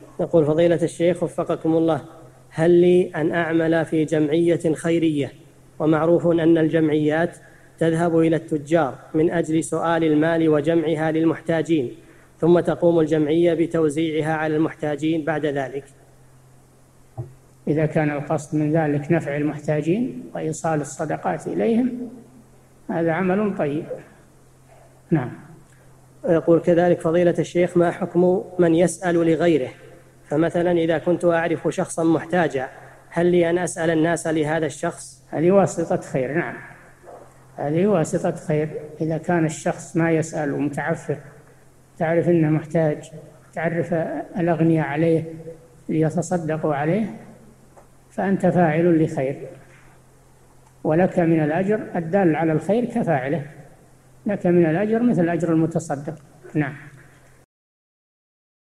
يقول فضيلة الشيخ وفقكم الله، هل لي أن أعمل في جمعية خيرية، ومعروف أن الجمعيات تذهب إلى التجار من أجل سؤال المال وجمعها للمحتاجين، ثم تقوم الجمعية بتوزيعها على المحتاجين بعد ذلك؟ إذا كان القصد من ذلك نفع المحتاجين وإيصال الصدقات إليهم هذا عمل طيب. نعم. يقول كذلك فضيلة الشيخ، ما حكم من يسأل لغيره؟ فمثلا إذا كنت أعرف شخصا محتاجا، هل لي أن أسأل الناس لهذا الشخص؟ هذه واسطة خير. نعم، هذه واسطة خير. إذا كان الشخص ما يسأل ومتعفف، تعرف أنه محتاج، تعرف الأغنياء عليه ليتصدقوا عليه، فأنت فاعل لخير، ولك من الأجر الدال على الخير كفاعله، لك من الأجر مثل أجر المتصدق. نعم.